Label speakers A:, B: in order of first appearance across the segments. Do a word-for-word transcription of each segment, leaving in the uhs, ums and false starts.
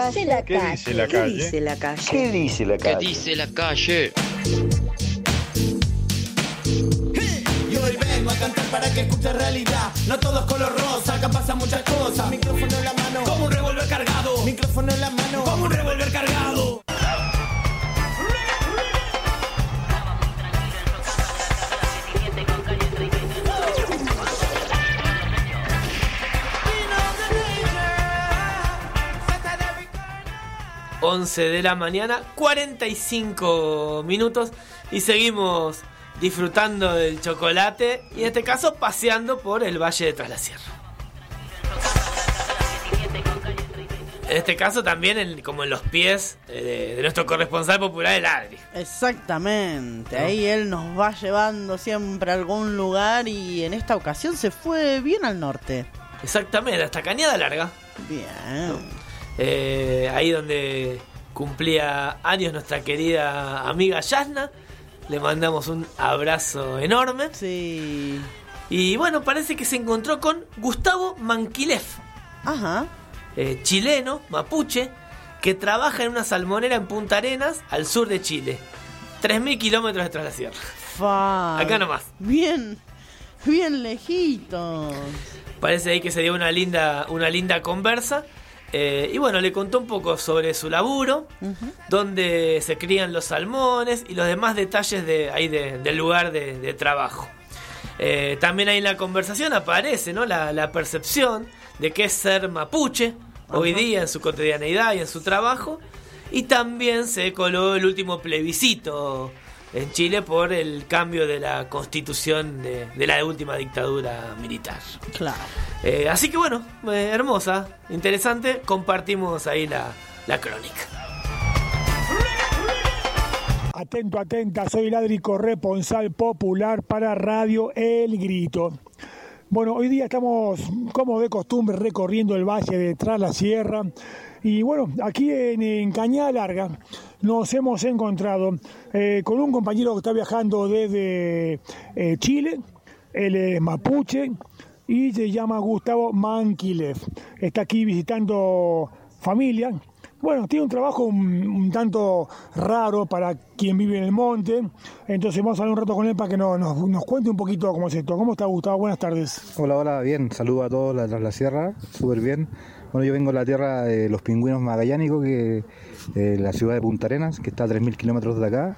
A: dice la
B: ¿Qué
A: calle?
B: dice la
A: ¿Qué
B: calle?
A: dice la calle?
C: ¿Qué dice la
D: ¿Qué
C: calle?
D: dice la calle?
E: Y hoy vengo a cantar para que escuche realidad. No todo es color rosa, acá pasan muchas cosas. Micrófono en la mano, como un revólver cargado. Micrófono en la mano, como un revólver cargado.
F: once de la mañana, cuarenta y cinco minutos, y seguimos disfrutando del chocolate y en este caso paseando por el Valle de Tras la Sierra. En este caso también en, como en los pies de, de nuestro corresponsal popular, el Adri.
G: Exactamente,
F: ¿No?
G: ahí él nos va llevando siempre a algún lugar y en esta ocasión se fue bien al norte.
F: Exactamente, hasta Cañada Larga.
G: Bien.
F: Eh, ahí donde cumplía años nuestra querida amiga Yasna. Le mandamos un abrazo enorme.
G: Sí.
F: Y bueno, parece que se encontró con Gustavo Manquilef.
G: Ajá.
F: Eh, chileno, mapuche, que trabaja en una salmonera en Punta Arenas, al sur de Chile. tres mil kilómetros detrás de la sierra.
G: Fa.
F: Acá nomás.
G: Bien, bien lejitos.
F: Parece ahí que se dio una linda, una linda conversa. Eh, y bueno, le contó un poco sobre su laburo, uh-huh. Donde se crían los salmones y los demás detalles de, ahí de, del lugar de, de trabajo. Eh, también ahí en la conversación aparece, ¿no? la, la percepción de qué es ser mapuche, uh-huh. Hoy día en su cotidianeidad y en su trabajo. Y también se coló el último plebiscito en Chile por el cambio de la constitución de, de la última dictadura militar.
G: Claro.
F: Eh, así que bueno, eh, hermosa, interesante, compartimos ahí la, la crónica.
H: Atento, atenta, soy el Adri, corresponsal popular para Radio El Grito. Bueno, hoy día estamos, como de costumbre, recorriendo el valle de Tras la Sierra. Y bueno, aquí en, en Cañada Larga nos hemos encontrado eh, con un compañero que está viajando desde eh, Chile. Él es mapuche y se llama Gustavo Manquilef. Está aquí visitando familia. Bueno, tiene un trabajo un, un tanto raro para quien vive en el monte. Entonces vamos a hablar un rato con él para que nos, nos, nos cuente un poquito cómo es esto. ¿Cómo está, Gustavo? Buenas tardes.
I: Hola, hola, bien. Saludos a todos la, la, la sierra, súper bien. Bueno, yo vengo de la tierra de los pingüinos magallánicos, que eh, la ciudad de Punta Arenas, que está a tres mil kilómetros de acá.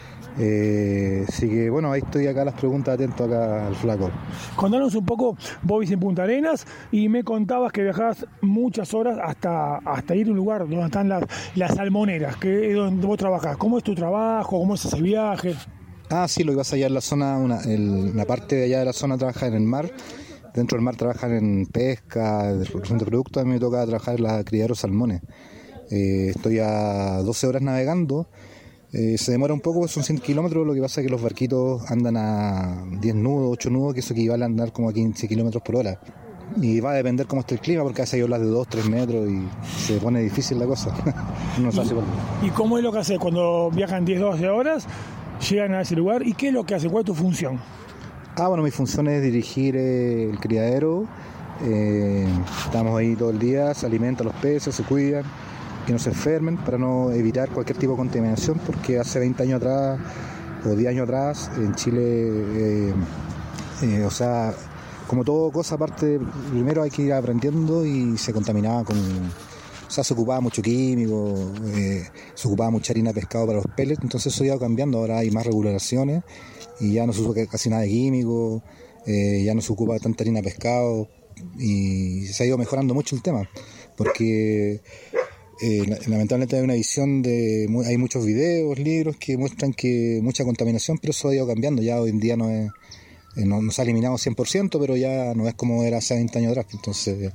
I: Eh, así que bueno, ahí estoy acá, las preguntas, atento acá al flaco.
H: Contanos un poco, vos vivís en Punta Arenas y me contabas que viajás muchas horas hasta, hasta ir a un lugar donde están las, las salmoneras, que es donde vos trabajás. ¿Cómo es tu trabajo? ¿Cómo es ese viaje?
I: Ah, sí, lo que pasa allá en la zona, una, el, la parte de allá de la zona trabaja en el mar. Dentro del mar trabajan en pesca, de producción de productos. A mí me toca trabajar en la criadero salmones. Eh, estoy a doce horas navegando. Eh, se demora un poco, son cien kilómetros. Lo que pasa es que los barquitos andan a diez nudos, ocho nudos, que eso equivale a andar como a quince kilómetros por hora. Y va a depender cómo esté el clima, porque a veces hay olas de dos, tres metros y se pone difícil la cosa. No se hace por...
H: ¿Y cómo es lo que haces cuando viajan diez, doce horas? Llegan a ese lugar. ¿Y qué es lo que hace? ¿Cuál es tu función?
I: Ah, bueno, mi función es dirigir eh, el criadero. Eh, estamos ahí todo el día, se alimentan los peces, se cuidan, que no se enfermen, para no evitar cualquier tipo de contaminación, porque hace veinte años atrás o diez años atrás en Chile, eh, eh, o sea, como todo cosa aparte, primero hay que ir aprendiendo y se contaminaba con... O sea, se ocupaba mucho químico, eh, se ocupaba mucha harina de pescado para los pellets, entonces eso ya va cambiando, ahora hay más regulaciones y ya no se usa casi nada de químico, eh, ya no se ocupa tanta harina de pescado y se ha ido mejorando mucho el tema, porque eh, lamentablemente hay una visión de... Hay muchos videos, libros que muestran que mucha contaminación, pero eso ha ido cambiando, ya hoy en día no es... No, no se ha eliminado cien por ciento, pero ya no es como era hace veinte años atrás, entonces...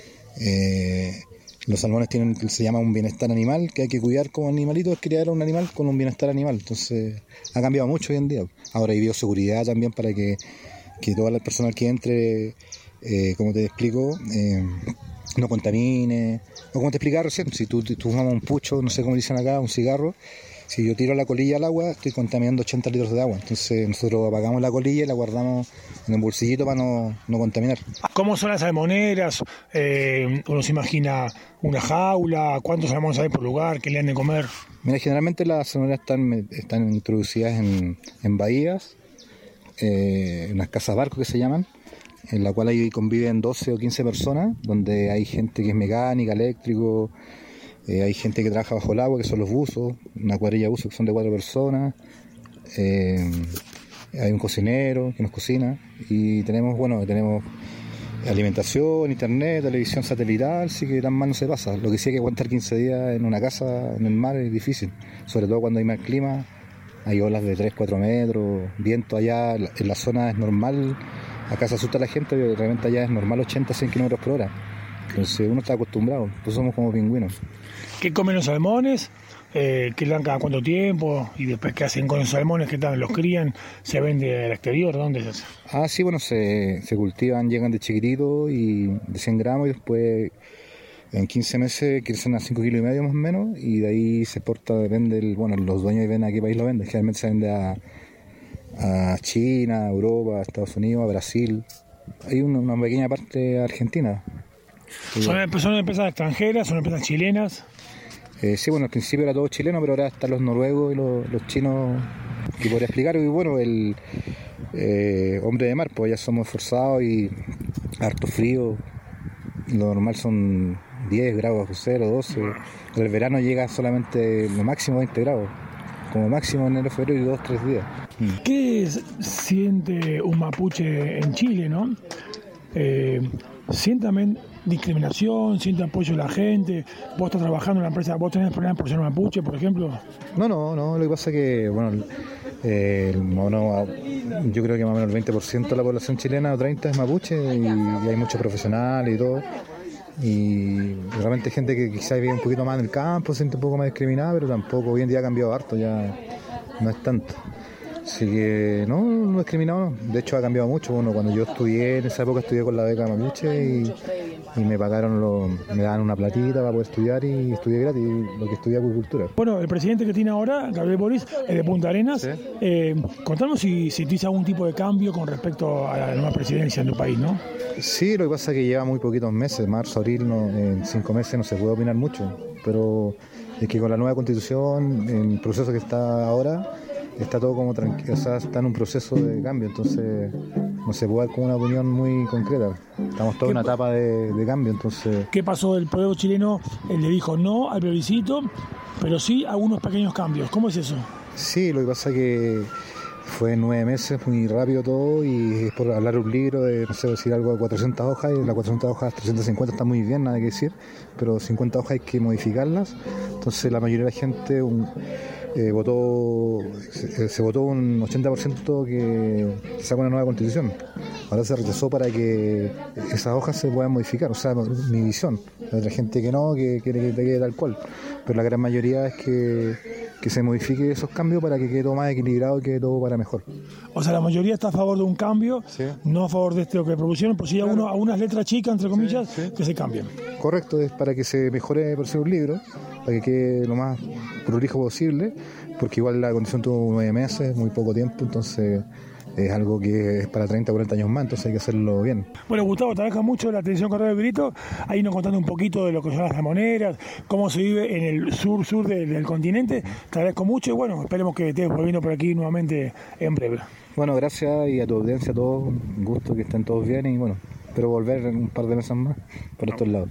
I: Eh, Los salmones tienen, se llama un bienestar animal, que hay que cuidar como animalito, es criar a un animal con un bienestar animal. Entonces ha cambiado mucho hoy en día. Ahora hay bioseguridad también para que, que toda la personal que entre, eh, como te explico, eh, no contamine. O como te explicaba recién, si tú, tú fumas un pucho, no sé cómo dicen acá, un cigarro, Si yo tiro la colilla al agua, estoy contaminando ochenta litros de agua. Entonces nosotros apagamos la colilla y la guardamos en un bolsillito para no, no contaminar.
H: ¿Cómo son las salmoneras? Eh, uno se imagina una jaula, ¿cuántos salmones hay por lugar? ¿Qué le han de comer?
I: Mira, generalmente las salmoneras están, están introducidas en, en bahías, eh, en las casas barcos que se llaman, en la cual ahí conviven doce o quince personas, donde hay gente que es mecánica, eléctrico, eh, hay gente que trabaja bajo el agua, que son los buzos, una cuadrilla de buzos que son de cuatro personas, eh, hay un cocinero que nos cocina, y tenemos, bueno, tenemos alimentación, internet, televisión satelital, sí que tan mal no se pasa. Lo que sí hay que aguantar quince días en una casa en el mar es difícil, sobre todo cuando hay mal clima, hay olas de tres, cuatro metros, viento allá, en la zona es normal. Acá se asusta la gente, pero realmente allá es normal ochenta, cien kilómetros por hora. Entonces uno está acostumbrado, pues somos como pingüinos.
H: ¿Qué comen los salmones? Eh, ¿Qué le dan cada cuánto tiempo? Y después, ¿qué hacen con los salmones? ¿Qué tal? ¿Los crían? ¿Se vende al exterior? ¿Dónde se hace?
I: Ah, sí, bueno, se, se cultivan, llegan de chiquitito y de cien gramos y después en quince meses crecen a cinco kilos y medio más o menos y de ahí se exporta, depende, el, bueno, los dueños ven a qué país lo venden. Generalmente se vende a, a China, a Europa, a Estados Unidos, a Brasil. Hay una, una pequeña parte a Argentina.
H: ¿Son, ¿Son empresas extranjeras? ¿Son empresas chilenas?
I: Eh, sí, bueno, al principio era todo chileno, pero ahora están los noruegos y los, los chinos, que podría explicar. Y bueno, el eh, hombre de mar, pues ya somos esforzados y harto frío. Lo normal son diez grados bajo cero, doce. El verano llega solamente lo máximo veinte grados, como máximo enero, febrero y dos, tres días.
H: ¿Qué siente un mapuche en Chile, no? Eh, ¿Siente también discriminación? ¿Siente apoyo de la gente? ¿Vos estás trabajando en una empresa? ¿Vos tenés problemas por ser mapuche, por ejemplo?
I: No, no, no. Lo que pasa es que, bueno, eh, el mono, yo creo que más o menos el veinte por ciento de la población chilena o treinta por ciento es mapuche y, y hay muchos profesionales y todo. Y realmente hay gente que quizás vive un poquito más en el campo, se siente un poco más discriminada, pero tampoco, hoy en día ha cambiado harto, ya no es tanto. Así que no, no discriminado, no. De hecho ha cambiado mucho. Bueno, cuando yo estudié, en esa época estudié con la beca mapuche y, y me pagaron, lo, me daban una platita para poder estudiar y estudié gratis, lo que estudié acuicultura.
H: Bueno, el presidente que tiene ahora, Gabriel Boric, es de Punta Arenas. ¿Sí? Eh, contanos si, si tienes algún tipo de cambio con respecto a la nueva presidencia en tu país, ¿no?
I: Sí, lo que pasa es que lleva muy poquitos meses, marzo, abril, no, en cinco meses no se puede opinar mucho, pero es que con la nueva constitución, en el proceso que está ahora, está todo como tranquilo, o sea, está en un proceso de cambio, entonces no se puede dar como una opinión muy concreta. Estamos toda en una etapa de, de cambio, entonces...
H: ¿Qué pasó del pueblo chileno? Él le dijo no al plebiscito, pero sí algunos pequeños cambios. ¿Cómo es eso?
I: Sí, lo que pasa es que fue nueve meses, muy rápido todo, y es por hablar un libro de, no sé, decir algo de cuatrocientas hojas, y las cuatrocientas hojas, trescientas cincuenta está muy bien, nada que decir, pero cincuenta hojas hay que modificarlas, entonces la mayoría de la gente... Un, Eh, votó se, se votó un ochenta por ciento que saca una nueva constitución. Ahora se rechazó para que esas hojas se puedan modificar, o sea, mi visión. Hay otra gente que no, que quiere que te quede tal cual, pero la gran mayoría es que, que se modifique esos cambios para que quede todo más equilibrado y quede todo para mejor.
H: O sea, la mayoría está a favor de un cambio, ¿sí? No a favor de esto que propusieron, pues sí, claro. a, uno, a unas letras chicas, entre comillas, sí, sí. que se cambien.
I: Correcto, es para que se mejore por ser un libro, para que quede lo más prolijo posible, porque igual la condición tuvo nueve meses, muy poco tiempo, entonces es algo que es para treinta, cuarenta años más, entonces hay que hacerlo bien.
H: Bueno, Gustavo, te deja mucho la televisión Correo del Grito, ahí nos contando un poquito de lo que son las salmoneras, cómo se vive en el sur-sur del, del continente, te agradezco mucho y bueno, esperemos que estés volviendo por aquí nuevamente en breve.
I: Bueno, gracias y a tu audiencia, a todos, un gusto que estén todos bien y bueno, espero volver en un par de meses más por estos lados.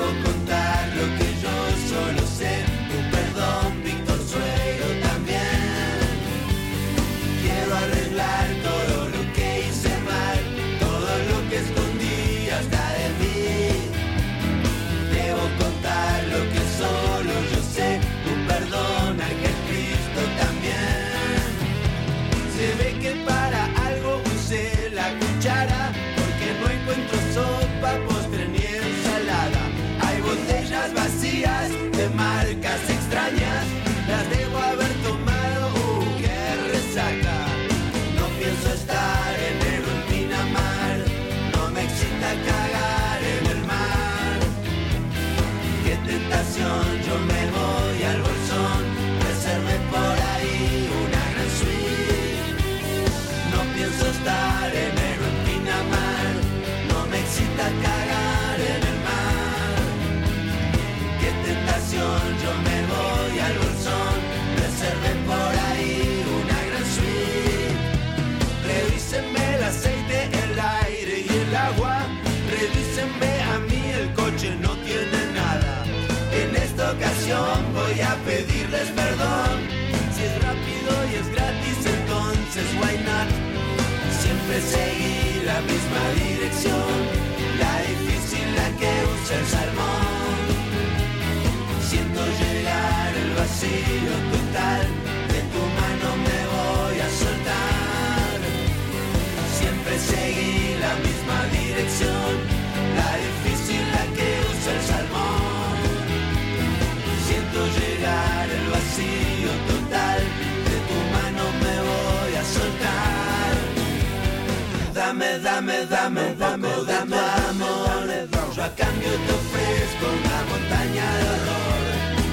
E: Contar lo que yo solo sé, un perdón, Víctor Suero también. Ve a mí, el coche no tiene nada. En esta ocasión voy a pedirles perdón. Si es rápido y es gratis, entonces why not? Siempre seguir la misma dirección, la difícil, la que usa el salmón. Siento llegar el vacío total, de tu mano me voy a soltar. Siempre seguir la misma dirección, la difícil, la que usa el salmón. Siento llegar el vacío total, de tu mano me voy a soltar. Dame, dame, dame un poco de tu amor. Yo a cambio te ofrezco una montaña de horror.